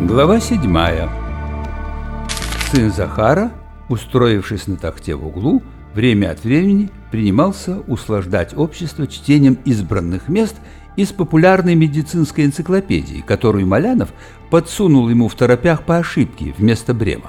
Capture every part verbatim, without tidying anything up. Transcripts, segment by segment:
Глава седьмая. Сын Захара, устроившись на тахте в углу, время от времени принимался услаждать общество чтением избранных мест из популярной медицинской энциклопедии, которую Малянов подсунул ему в торопях по ошибке вместо Брема.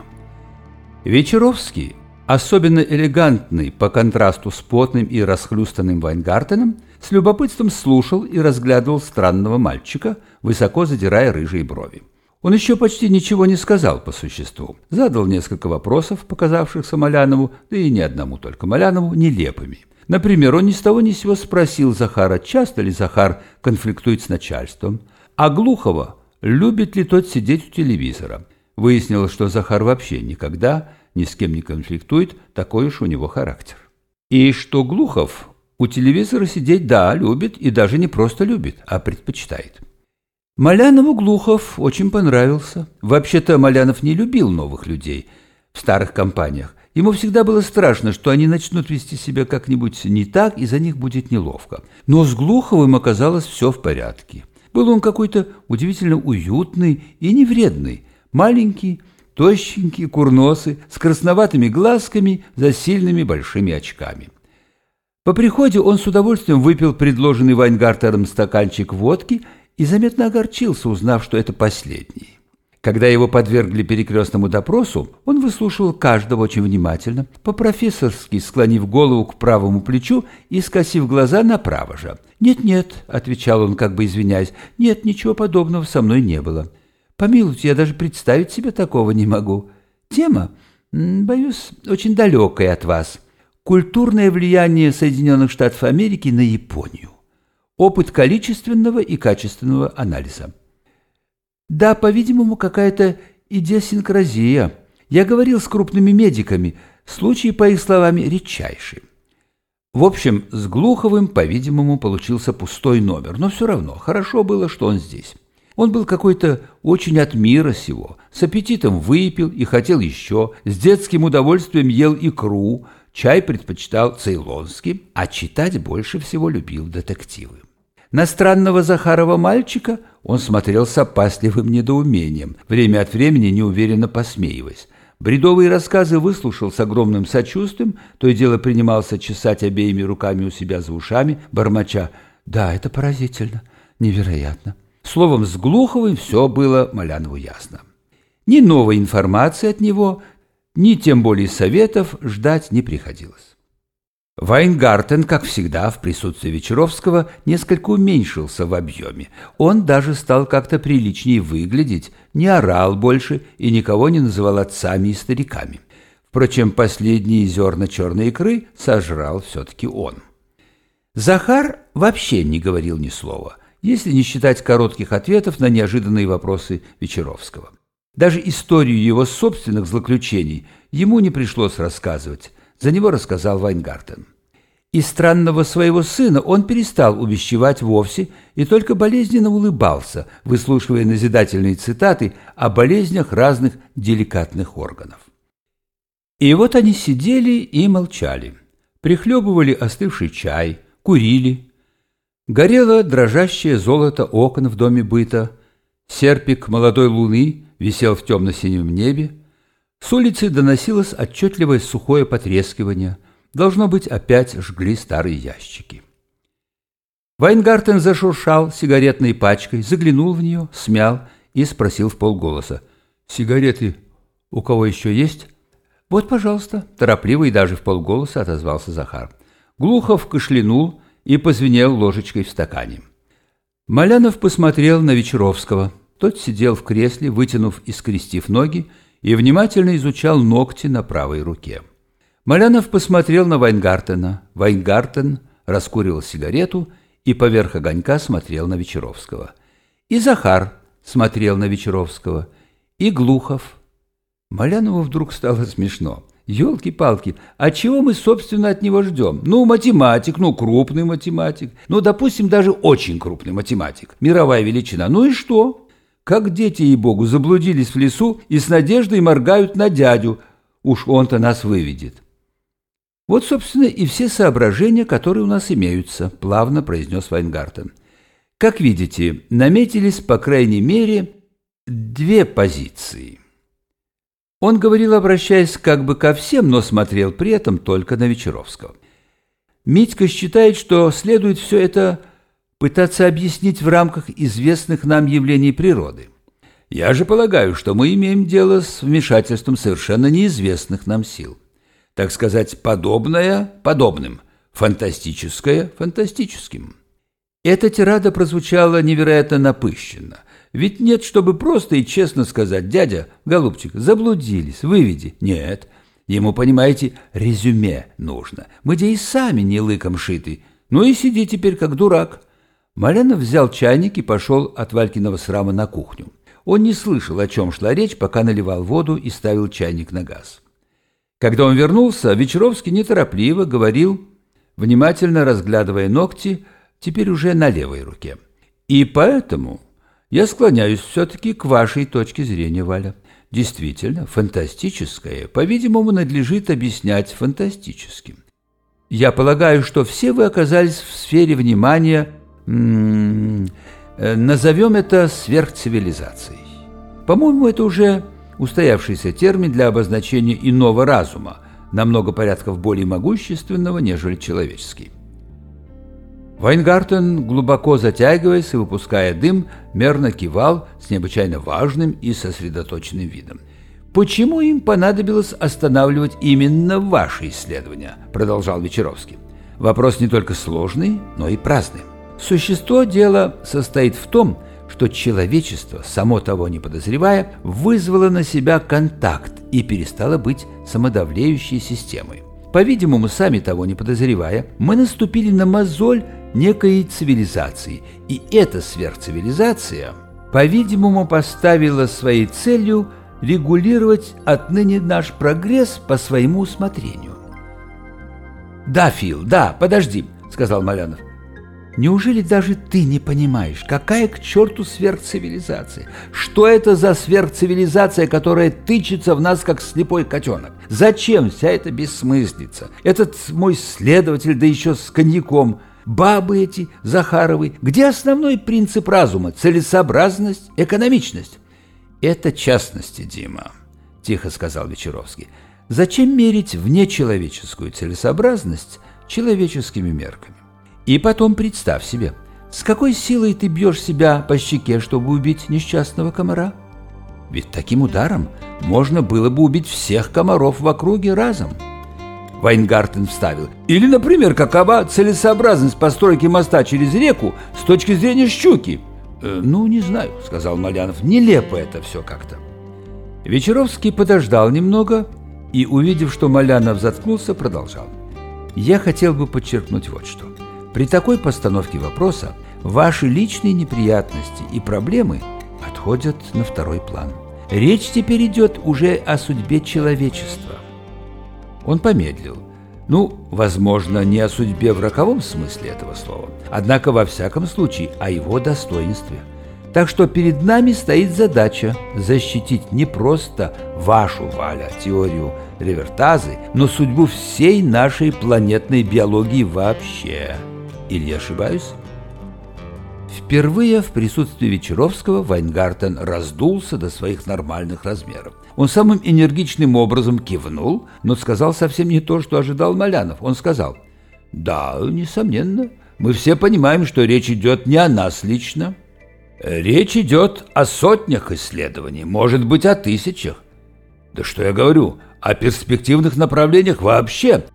Вечеровский, особенно элегантный по контрасту с потным и расхлюстанным Вайнгартеном, с любопытством слушал и разглядывал странного мальчика, высоко задирая рыжие брови. Он еще почти ничего не сказал по существу. Задал несколько вопросов, показавшихся Малянову, да и не одному только Малянову, нелепыми. Например, он ни с того ни с сего спросил Захара, часто ли Захар конфликтует с начальством, а Глухова, любит ли тот сидеть у телевизора. Выяснилось, что Захар вообще никогда ни с кем не конфликтует, такой уж у него характер. И что Глухов у телевизора сидеть, да, любит, и даже не просто любит, а предпочитает. Малянову Глухов очень понравился. Вообще-то Малянов не любил новых людей в старых компаниях. Ему всегда было страшно, что они начнут вести себя как-нибудь не так, и за них будет неловко. Но с Глуховым оказалось все в порядке. Был он какой-то удивительно уютный и невредный, маленький, тощенький, курносый, с красноватыми глазками, за сильными большими очками. По приходе он с удовольствием выпил предложенный Вайнгартеном стаканчик водки и заметно огорчился, узнав, что это последний. Когда его подвергли перекрестному допросу, он выслушивал каждого очень внимательно, по-профессорски склонив голову к правому плечу и скосив глаза направо же. «Нет-нет», — отвечал он, как бы извиняясь, — «нет, ничего подобного со мной не было. Помилуйте, я даже представить себе такого не могу. Тема, боюсь, очень далекая от вас. Культурное влияние Соединенных Штатов Америки на Японию. Опыт количественного и качественного анализа. Да, по-видимому, какая-то идиосинкразия. Я говорил с крупными медиками, случаи, по их словам, редчайшие. В общем, с Глуховым, по-видимому, получился пустой номер, но все равно хорошо было, что он здесь. Он был какой-то очень от мира сего, с аппетитом выпил и хотел еще, с детским удовольствием ел икру, чай предпочитал цейлонский, а читать больше всего любил детективы. На странного Захарова мальчика он смотрел с опасливым недоумением, время от времени неуверенно посмеиваясь. Бредовые рассказы выслушал с огромным сочувствием, то и дело принимался чесать обеими руками у себя за ушами, бормоча: «Да, это поразительно, невероятно». Словом, с Глуховым все было Малянову ясно. Ни новой информации от него, ни тем более советов ждать не приходилось. Вайнгартен, как всегда, в присутствии Вечеровского несколько уменьшился в объеме. Он даже стал как-то приличнее выглядеть, не орал больше и никого не называл отцами и стариками. Впрочем, последние зерна черной икры сожрал все-таки он. Захар вообще не говорил ни слова, если не считать коротких ответов на неожиданные вопросы Вечеровского. Даже историю его собственных злоключений ему не пришлось рассказывать, за него рассказал Вайнгартен. И странного своего сына он перестал увещевать вовсе и только болезненно улыбался, выслушивая назидательные цитаты о болезнях разных деликатных органов. И вот они сидели и молчали, прихлебывали остывший чай, курили. Горело дрожащее золото окон в доме быта, серпик молодой луны висел в темно-синем небе, с улицы доносилось отчетливое сухое потрескивание, должно быть, опять жгли старые ящики. Вайнгартен зашуршал сигаретной пачкой, заглянул в нее, смял и спросил вполголоса: «Сигареты у кого еще есть?» «Вот, пожалуйста», — торопливо и даже вполголоса отозвался Захар. Глухов кашлянул и позвенел ложечкой в стакане. Малянов посмотрел на Вечеровского. Тот сидел в кресле, вытянув и скрестив ноги, и внимательно изучал ногти на правой руке. Малянов посмотрел на Вайнгартена. Вайнгартен раскуривал сигарету и поверх огонька смотрел на Вечеровского. И Захар смотрел на Вечеровского, и Глухов. Малянову вдруг стало смешно. Ёлки-палки, а чего мы, собственно, от него ждем? Ну, математик, ну, крупный математик, ну, допустим, даже очень крупный математик, мировая величина. Ну и что? Как дети, ей-богу, заблудились в лесу и с надеждой моргают на дядю. Уж он-то нас выведет. Вот, собственно, и все соображения, которые у нас имеются, плавно произнес Вайнгартен. Как видите, наметились, по крайней мере, две позиции. Он говорил, обращаясь как бы ко всем, но смотрел при этом только на Вечеровского. Митька считает, что следует все это пытаться объяснить в рамках известных нам явлений природы. Я же полагаю, что мы имеем дело с вмешательством совершенно неизвестных нам сил. Так сказать, подобное подобным, фантастическое фантастическим. Эта тирада прозвучала невероятно напыщенно. Ведь нет, чтобы просто и честно сказать: дядя, голубчик, заблудились, выведи. Нет, ему, понимаете, резюме нужно. Мы де и сами не лыком шиты. Ну и сиди теперь как дурак. Малянов взял чайник и пошел от Валькиного срама на кухню. Он не слышал, о чем шла речь, пока наливал воду и ставил чайник на газ. Когда он вернулся, Вечеровский неторопливо говорил, внимательно разглядывая ногти, теперь уже на левой руке. И поэтому я склоняюсь все-таки к вашей точке зрения, Валя. Действительно, фантастическое, по-видимому, надлежит объяснять фантастическим. Я полагаю, что все вы оказались в сфере внимания, м-м, назовем это сверхцивилизацией. По-моему, это уже устоявшийся термин для обозначения иного разума, на много порядков более могущественного, нежели человеческий. Вайнгартен, глубоко затягиваясь и выпуская дым, мерно кивал с необычайно важным и сосредоточенным видом. «Почему им понадобилось останавливать именно ваши исследования?» – продолжал Вечеровский. «Вопрос не только сложный, но и праздный. Существо дела состоит в том, что человечество, само того не подозревая, вызвало на себя контакт и перестало быть самодавлеющей системой. По-видимому, сами того не подозревая, мы наступили на мозоль некой цивилизации, и эта сверхцивилизация, по-видимому, поставила своей целью регулировать отныне наш прогресс по своему усмотрению». «Да, Фил, да, подожди», — сказал Малянов. «Неужели даже ты не понимаешь, какая к черту сверхцивилизация? Что это за сверхцивилизация, которая тычется в нас, как слепой котенок? Зачем вся эта бессмыслица? Этот мой следователь, да еще с коньяком, бабы эти, Захаровы. Где основной принцип разума? Целесообразность, экономичность?» «Это частности, Дима», — тихо сказал Вечеровский. «Зачем мерить внечеловеческую целесообразность человеческими мерками? И потом представь себе, с какой силой ты бьешь себя по щеке, чтобы убить несчастного комара? Ведь таким ударом можно было бы убить всех комаров в округе разом». Вайнгартен вставил: «Или, например, какова целесообразность постройки моста через реку с точки зрения щуки?» э, «Ну, не знаю», — сказал Малянов, — «нелепо это все как-то». Вечеровский подождал немного и, увидев, что Малянов заткнулся, продолжал: «Я хотел бы подчеркнуть вот что. При такой постановке вопроса ваши личные неприятности и проблемы отходят на второй план. Речь теперь идет уже о судьбе человечества». Он помедлил. Ну, возможно, не о судьбе в роковом смысле этого слова, однако, во всяком случае, о его достоинстве. Так что перед нами стоит задача защитить не просто вашу, Валя, теорию Ревертазы, но судьбу всей нашей планетной биологии вообще. Или я ошибаюсь? Впервые в присутствии Вечеровского Вайнгартен раздулся до своих нормальных размеров. Он самым энергичным образом кивнул, но сказал совсем не то, что ожидал Малянов. Он сказал: «Да, несомненно, мы все понимаем, что речь идет не о нас лично. Речь идет о сотнях исследований, может быть, о тысячах. Да что я говорю, о перспективных направлениях вообще».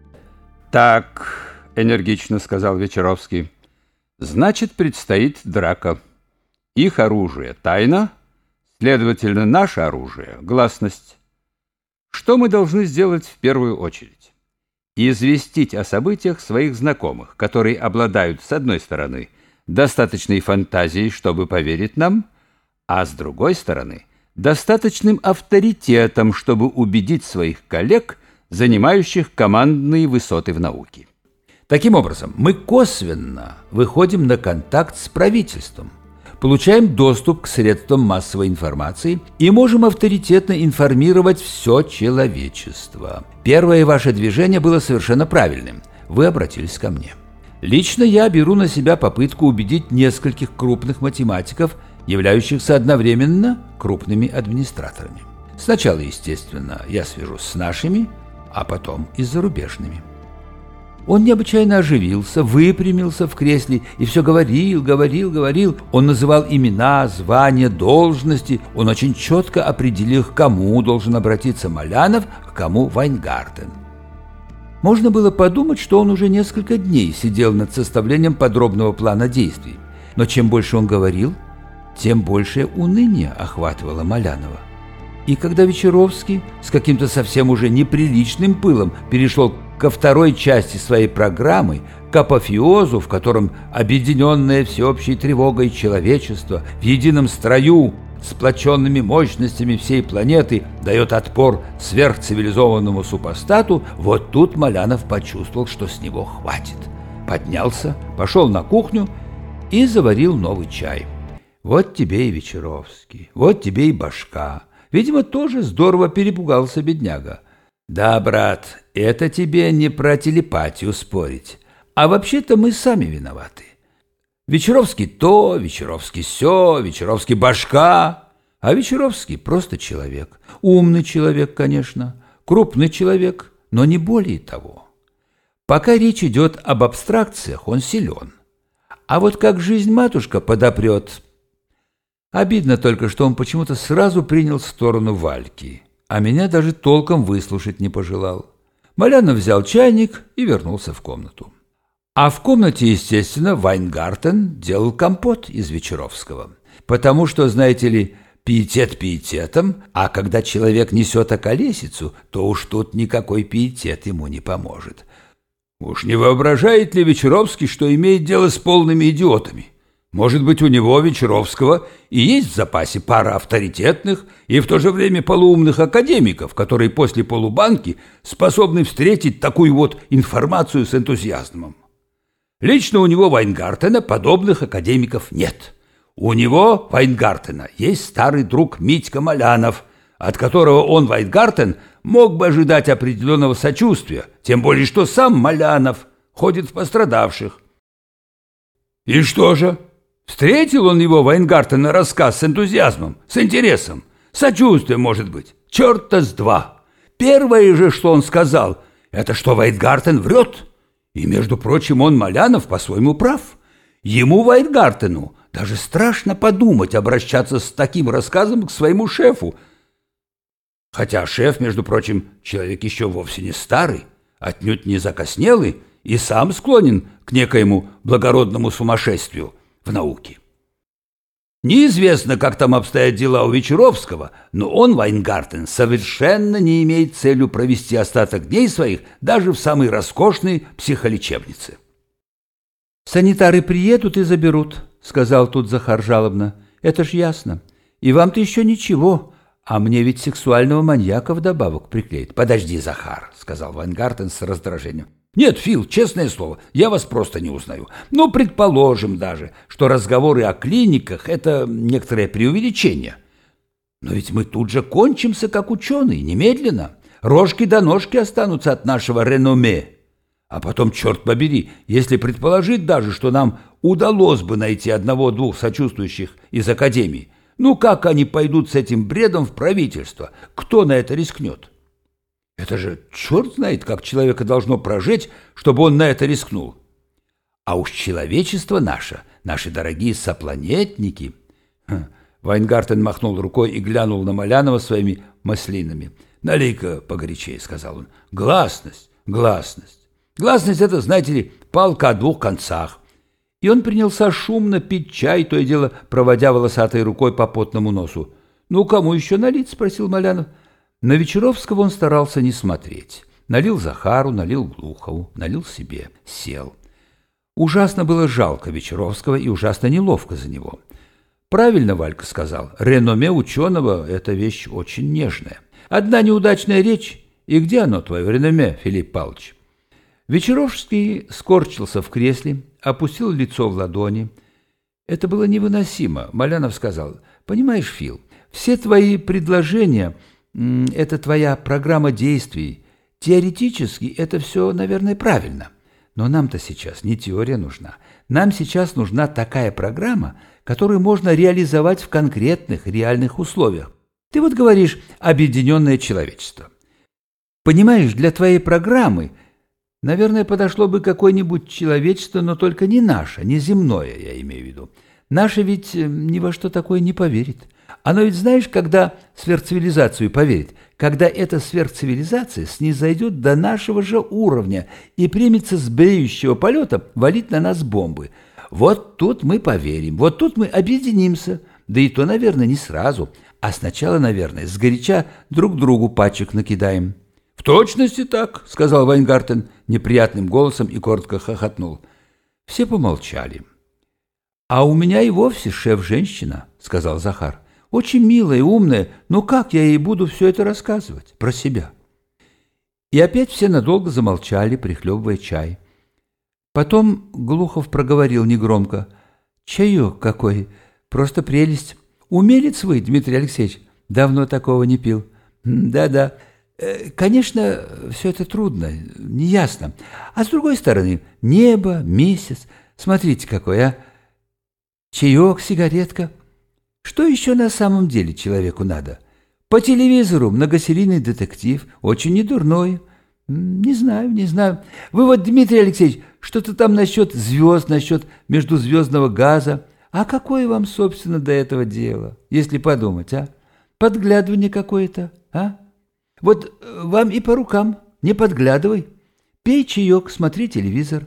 «Так», — энергично сказал Вечеровский, — «значит, предстоит драка. Их оружие — тайна, следовательно, наше оружие — гласность. Что мы должны сделать в первую очередь? Известить о событиях своих знакомых, которые обладают, с одной стороны, достаточной фантазией, чтобы поверить нам, а с другой стороны, достаточным авторитетом, чтобы убедить своих коллег, занимающих командные высоты в науке. Таким образом, мы косвенно выходим на контакт с правительством, получаем доступ к средствам массовой информации и можем авторитетно информировать все человечество. Первое ваше движение было совершенно правильным. Вы обратились ко мне. Лично я беру на себя попытку убедить нескольких крупных математиков являющихся одновременно крупными администраторами. Сначала, естественно, я свяжусь с нашими, а потом и с зарубежными. Он необычайно оживился, выпрямился в кресле и все говорил, говорил, говорил. Он называл имена, звания, должности. Он очень четко определил, к кому должен обратиться Малянов, к кому Вайнгартен. Можно было подумать, что он уже несколько дней сидел над составлением подробного плана действий. Но чем больше он говорил, тем большее уныние охватывало Малянова. И когда Вечеровский с каким-то совсем уже неприличным пылом перешел ко второй части своей программы, к апофеозу, в котором объединенное всеобщей тревогой человечество в едином строю сплоченными мощностями всей планеты дает отпор сверхцивилизованному супостату, вот тут Малянов почувствовал, что с него хватит. Поднялся, пошел на кухню и заварил новый чай. Вот тебе и Вечеровский, вот тебе и башка. Видимо, тоже здорово перепугался бедняга. Да, брат, это тебе не про телепатию спорить. А вообще-то мы сами виноваты. Вечеровский то, Вечеровский сё, Вечеровский башка. А Вечеровский просто человек. Умный человек, конечно, крупный человек, но не более того. Пока речь идет об абстракциях, он силен. А вот как жизнь-матушка подопрет... Обидно только, что он почему-то сразу принял сторону Вальки, а меня даже толком выслушать не пожелал. Малянов взял чайник и вернулся в комнату. А в комнате, естественно, Вайнгартен делал компот из Вечеровского, потому что, знаете ли, пиетет пиететом, а когда человек несет околесицу, то уж тут никакой пиетет ему не поможет. Уж не воображает ли Вечеровский, что имеет дело с полными идиотами? Может быть, у него, Вечеровского, и есть в запасе пара авторитетных и в то же время полуумных академиков, которые после полубанки способны встретить такую вот информацию с энтузиазмом. Лично у него, Вайнгартена, подобных академиков нет. У него, Вайнгартена, есть старый друг Митька Малянов, от которого он, Вайнгартен, мог бы ожидать определенного сочувствия, тем более что сам Малянов ходит в пострадавших. И что же? Встретил он его, Вайнгартена, рассказ с энтузиазмом, с интересом, сочувствием, может быть. Черта с два. Первое же, что он сказал, это что Вайнгартен врет. И, между прочим, он, Малянов, по-своему прав. Ему, Вайнгартену, даже страшно подумать обращаться с таким рассказом к своему шефу. Хотя шеф, между прочим, человек еще вовсе не старый, отнюдь не закоснелый и сам склонен к некоему благородному сумасшествию в науке. Неизвестно, как там обстоят дела у Вечеровского, но он, Вайнгартен, совершенно не имеет целью провести остаток дней своих даже в самой роскошной психолечебнице. «Санитары приедут и заберут», — сказал тут Захар жалобно. «Это ж ясно. И вам-то еще ничего, а мне ведь сексуального маньяка вдобавок приклеит». «Подожди, Захар», — сказал Вайнгартен с раздражением. «Нет, Фил, честное слово, я вас просто не узнаю. Ну, предположим даже, что разговоры о клиниках – это некоторое преувеличение. Но ведь мы тут же кончимся, как ученые, немедленно. Рожки до ножки останутся от нашего реноме. А потом, черт побери, если предположить даже, что нам удалось бы найти одного-двух сочувствующих из академии, ну как они пойдут с этим бредом в правительство? Кто на это рискнет? Это же черт знает, как человека должно прожить, чтобы он на это рискнул. А уж человечество наше, наши дорогие сопланетники...» Хм. Вайнгартен махнул рукой и глянул на Малянова своими маслинами. «Налей-ка погорячее», — сказал он. «Гласность, гласность. Гласность — это, знаете ли, палка о двух концах». И он принялся шумно пить чай, то и дело проводя волосатой рукой по потному носу. «Ну, кому еще налить?» — спросил Малянов. На Вечеровского он старался не смотреть. Налил Захару, налил Глухову, налил себе, сел. Ужасно было жалко Вечеровского и ужасно неловко за него. Правильно Валька сказал, реноме ученого – это вещь очень нежная. Одна неудачная речь, и где оно, твое реноме, Филипп Павлович? Вечеровский скорчился в кресле, опустил лицо в ладони. Это было невыносимо. Малянов сказал: «Понимаешь, Фил, все твои предложения – это твоя программа действий. Теоретически это все, наверное, правильно. Но нам-то сейчас не теория нужна. Нам сейчас нужна такая программа, которую можно реализовать в конкретных, реальных условиях. Ты вот говоришь «объединенное человечество». Понимаешь, для твоей программы, наверное, подошло бы какое-нибудь человечество, но только не наше, не земное, я имею в виду. Наше ведь ни во что такое не поверит. Оно ведь, знаешь, когда в сверхцивилизацию поверит, когда эта сверхцивилизация снизойдет до нашего же уровня и примется с бреющего полета валить на нас бомбы. Вот тут мы поверим, вот тут мы объединимся, да и то, наверное, не сразу, а сначала, наверное, сгоряча друг другу пачек накидаем. «В точности так», — сказал Вайнгартен неприятным голосом и коротко хохотнул. Все помолчали. «А у меня и вовсе шеф-женщина», — сказал Захар. «Очень милая и умная, но как я ей буду все это рассказывать про себя?» И опять все надолго замолчали, прихлебывая чай. Потом Глухов проговорил негромко: «Чаек какой, просто прелесть. Умелец вы, Дмитрий Алексеевич, давно такого не пил». «Да-да, конечно, все это трудно, неясно. А с другой стороны, небо, месяц, смотрите какой, а? Чаек, сигаретка. Что еще на самом деле человеку надо? По телевизору многосерийный детектив, очень недурной. Не знаю, не знаю. Вы вот, Дмитрий Алексеевич, что-то там насчет звезд, насчет междузвездного газа. А какое вам, собственно, до этого дело, если подумать, а? Подглядывание какое-то, а? Вот вам и по рукам, не подглядывай. Пей чаек, смотри телевизор.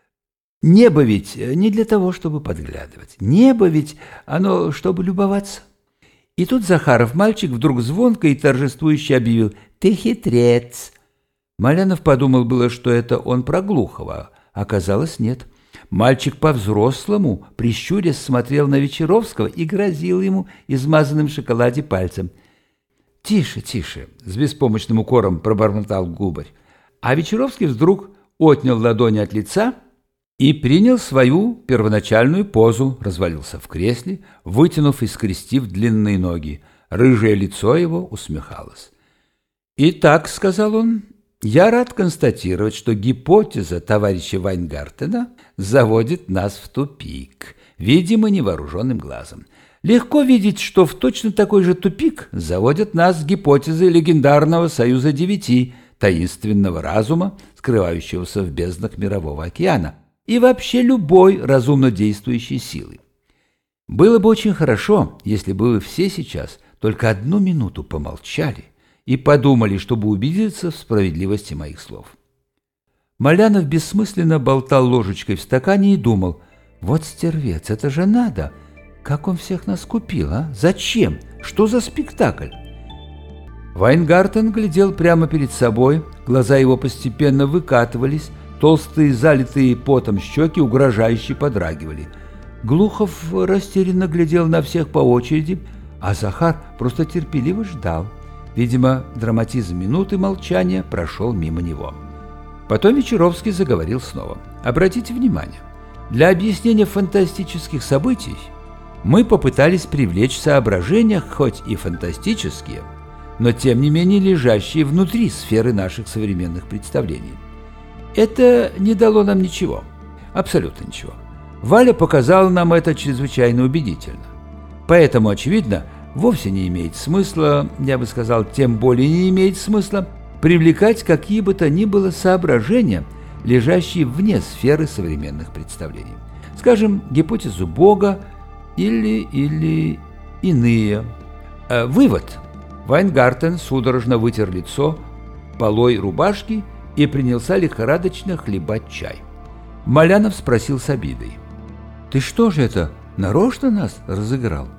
Небо ведь не для того, чтобы подглядывать. Небо ведь оно, чтобы любоваться. И тут Захаров мальчик вдруг звонко и торжествующе объявил: «Ты хитрец!» Малянов подумал было, что это он про Глухова. Оказалось, нет. Мальчик по-взрослому, прищурясь, смотрел на Вечеровского и грозил ему измазанным в шоколаде пальцем. «Тише, тише!» — с беспомощным укором пробормотал губарь. А Вечеровский вдруг отнял ладони от лица и принял свою первоначальную позу, развалился в кресле, вытянув и скрестив длинные ноги. Рыжее лицо его усмехалось. «Итак, — сказал он, — я рад констатировать, что гипотеза товарища Вайнгартена заводит нас в тупик, видимо, невооруженным глазом. Легко видеть, что в точно такой же тупик заводят нас гипотезы легендарного Союза Девяти, таинственного разума, скрывающегося в безднах Мирового океана, и вообще любой разумно действующей силы. Было бы очень хорошо, если бы вы все сейчас только одну минуту помолчали и подумали, чтобы убедиться в справедливости моих слов». Малянов бессмысленно болтал ложечкой в стакане и думал: «Вот стервец, это же надо! Как он всех нас купил, а? Зачем? Что за спектакль?» Вайнгартен глядел прямо перед собой, глаза его постепенно выкатывались, толстые, залитые потом щеки угрожающе подрагивали. Глухов растерянно глядел на всех по очереди, а Захар просто терпеливо ждал. Видимо, драматизм минуты молчания прошел мимо него. Потом Вечеровский заговорил снова. «Обратите внимание, для объяснения фантастических событий мы попытались привлечь соображения, хоть и фантастические, но тем не менее лежащие внутри сферы наших современных представлений. Это не дало нам ничего, абсолютно ничего. Валя показала нам это чрезвычайно убедительно. Поэтому, очевидно, вовсе не имеет смысла, я бы сказал, тем более не имеет смысла привлекать какие бы то ни было соображения, лежащие вне сферы современных представлений. Скажем, гипотезу Бога или, или иные. Э, вывод. Вайнгартен судорожно вытер лицо полой рубашки и принялся лихорадочно хлебать чай. Малянов спросил с обидой: «Ты что же это, нарочно нас разыграл?»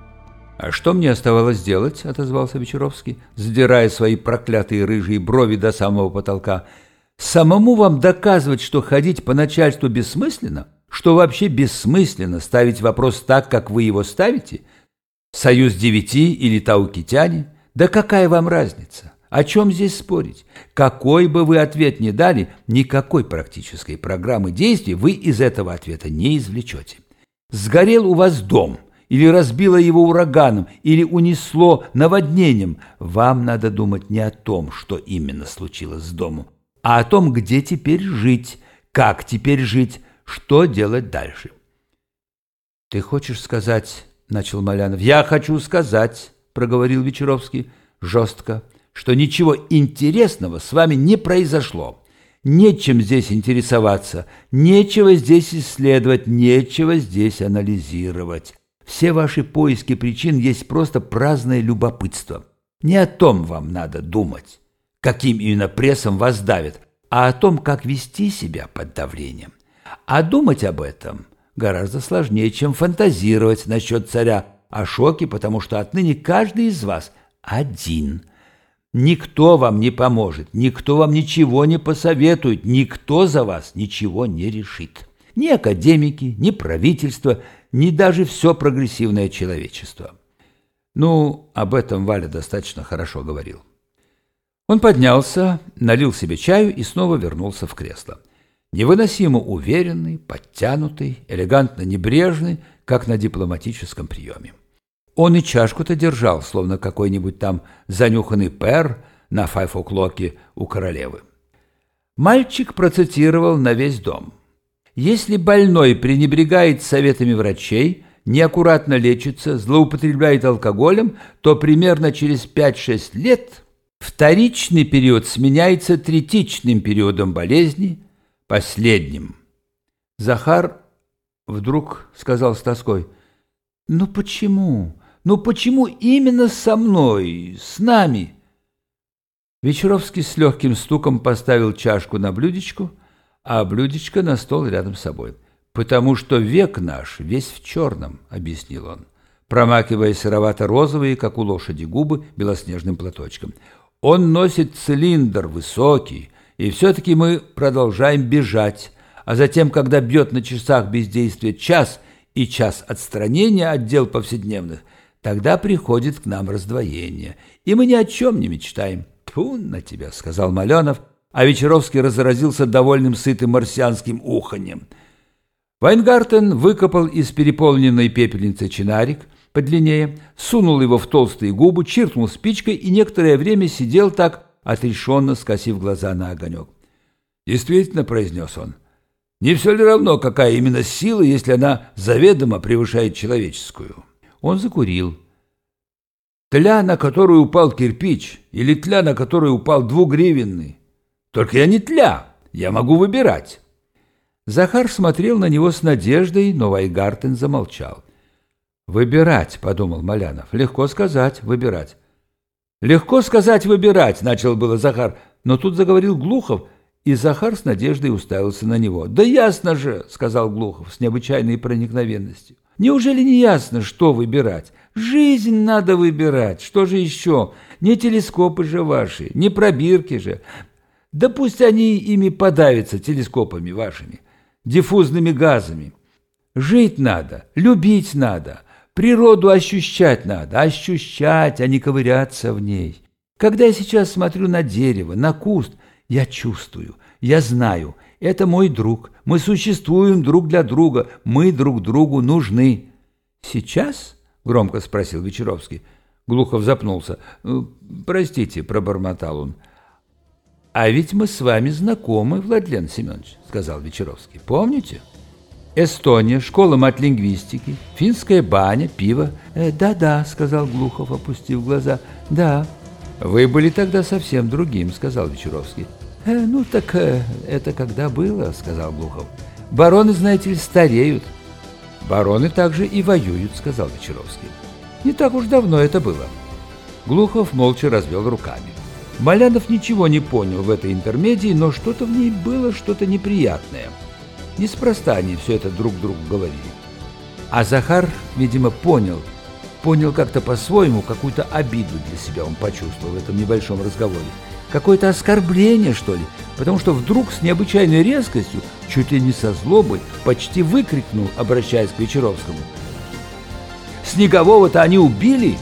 «А что мне оставалось делать?» — отозвался Вечеровский, задирая свои проклятые рыжие брови до самого потолка. «Самому вам доказывать, что ходить по начальству бессмысленно? Что вообще бессмысленно ставить вопрос так, как вы его ставите? Союз Девяти или таукитяне? Да какая вам разница? О чем здесь спорить? Какой бы вы ответ ни дали, никакой практической программы действий вы из этого ответа не извлечете. Сгорел у вас дом, или разбило его ураганом, или унесло наводнением. Вам надо думать не о том, что именно случилось с домом, а о том, где теперь жить, как теперь жить, что делать дальше. «Ты хочешь сказать, — начал Малянов, — я хочу сказать, — проговорил Вечеровский жестко, — что ничего интересного с вами не произошло. Нечем здесь интересоваться, нечего здесь исследовать, нечего здесь анализировать. Все ваши поиски причин есть просто праздное любопытство. Не о том вам надо думать, каким именно прессом вас давит, а о том, как вести себя под давлением. А думать об этом гораздо сложнее, чем фантазировать насчет царя Ашоки, потому что отныне каждый из вас один. Никто вам не поможет, никто вам ничего не посоветует, никто за вас ничего не решит. Ни академики, ни правительство, ни даже все прогрессивное человечество. Ну, об этом Валя достаточно хорошо говорил. Он поднялся, налил себе чаю и снова вернулся в кресло. Невыносимо уверенный, подтянутый, элегантно небрежный, как на дипломатическом приеме. Он и чашку-то держал, словно какой-нибудь там занюханный пэр на файв-о'клоке у королевы. Мальчик процитировал на весь дом. «Если больной пренебрегает советами врачей, неаккуратно лечится, злоупотребляет алкоголем, то примерно через пять-шесть лет вторичный период сменяется третичным периодом болезни, последним». Захар вдруг сказал с тоской: «Ну почему? Ну почему именно со мной, с нами?» Вечеровский с легким стуком поставил чашку на блюдечко, а блюдечко на стол рядом с собой. «Потому что век наш весь в черном», — объяснил он, промакивая серовато-розовые, как у лошади, губы белоснежным платочком. «Он носит цилиндр высокий, и все-таки мы продолжаем бежать, а затем, когда бьет на часах бездействия час и час отстранения от дел повседневных, тогда приходит к нам раздвоение, и мы ни о чем не мечтаем». «Тьфу на тебя», — сказал Малянов, а Вечеровский разразился довольным сытым марсианским уханьем. Вайнгартен выкопал из переполненной пепельницы чинарик подлиннее, сунул его в толстые губы, чиркнул спичкой и некоторое время сидел так, отрешенно скосив глаза на огонек. «Действительно», — произнес он, — «не все ли равно, какая именно сила, если она заведомо превышает человеческую?» Он закурил. «Тля, на которую упал кирпич, или тля, на которую упал двугривенный? Только я не тля, я могу выбирать». Захар смотрел на него с надеждой, но Вайнгартен замолчал. «Выбирать», — подумал Малянов, — «легко сказать, выбирать». «Легко сказать, выбирать», — начал было Захар, но тут заговорил Глухов, и Захар с надеждой уставился на него. «Да ясно же», — сказал Глухов с необычайной проникновенностью. «Неужели не ясно, что выбирать? Жизнь надо выбирать, что же еще? Не телескопы же ваши, не пробирки же. Да пусть они ими подавятся, телескопами вашими, диффузными газами. Жить надо, любить надо, природу ощущать надо, ощущать, а не ковыряться в ней. Когда я сейчас смотрю на дерево, на куст, я чувствую, я знаю, это мой друг, мы существуем друг для друга, мы друг другу нужны». «Сейчас?» — громко спросил Вечеровский. Глухов запнулся. «Простите», — пробормотал он. «А ведь мы с вами знакомы, Владлен Семенович», — сказал Вечеровский. «Помните? Эстония, школа мат-лингвистики, финская баня, пиво». Э, «Да-да», — сказал Глухов, опустив глаза. «Да». «Вы были тогда совсем другим», — сказал Вечеровский. «Э, «Ну так э, это когда было», — сказал Глухов. «Бароны, знаете ли, стареют». «Бароны также и воюют», — сказал Вечеровский. «Не так уж давно это было». Глухов молча развел руками. Малянов ничего не понял в этой интермедии, но что-то в ней было, что-то неприятное. Неспроста они все это друг другу говорили. А Захар, видимо, понял, понял как-то по-своему, какую-то обиду для себя он почувствовал в этом небольшом разговоре. Какое-то оскорбление, что ли, потому что вдруг с необычайной резкостью, чуть ли не со злобой, почти выкрикнул, обращаясь к Вечеровскому: «Снегового-то они убили?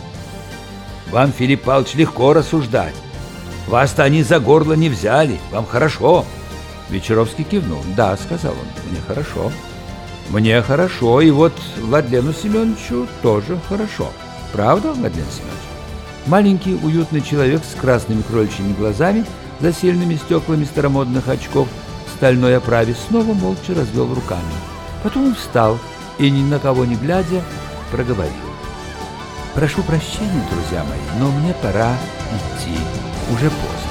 Вам, Филипп Павлович, легко рассуждать. Вас-то они за горло не взяли, вам хорошо». Вечеровский кивнул. «Да», — сказал он, — «мне хорошо». «Мне хорошо, и вот Владлену Семеновичу тоже хорошо. Правда, Владлен Семенович?» Маленький уютный человек с красными кроличьими глазами, за сильными стеклами старомодных очков в стальной оправе, снова молча развел руками. Потом он встал, и, ни на кого не глядя, проговорил: «Прошу прощения, друзья мои, но мне пора идти, уже поздно».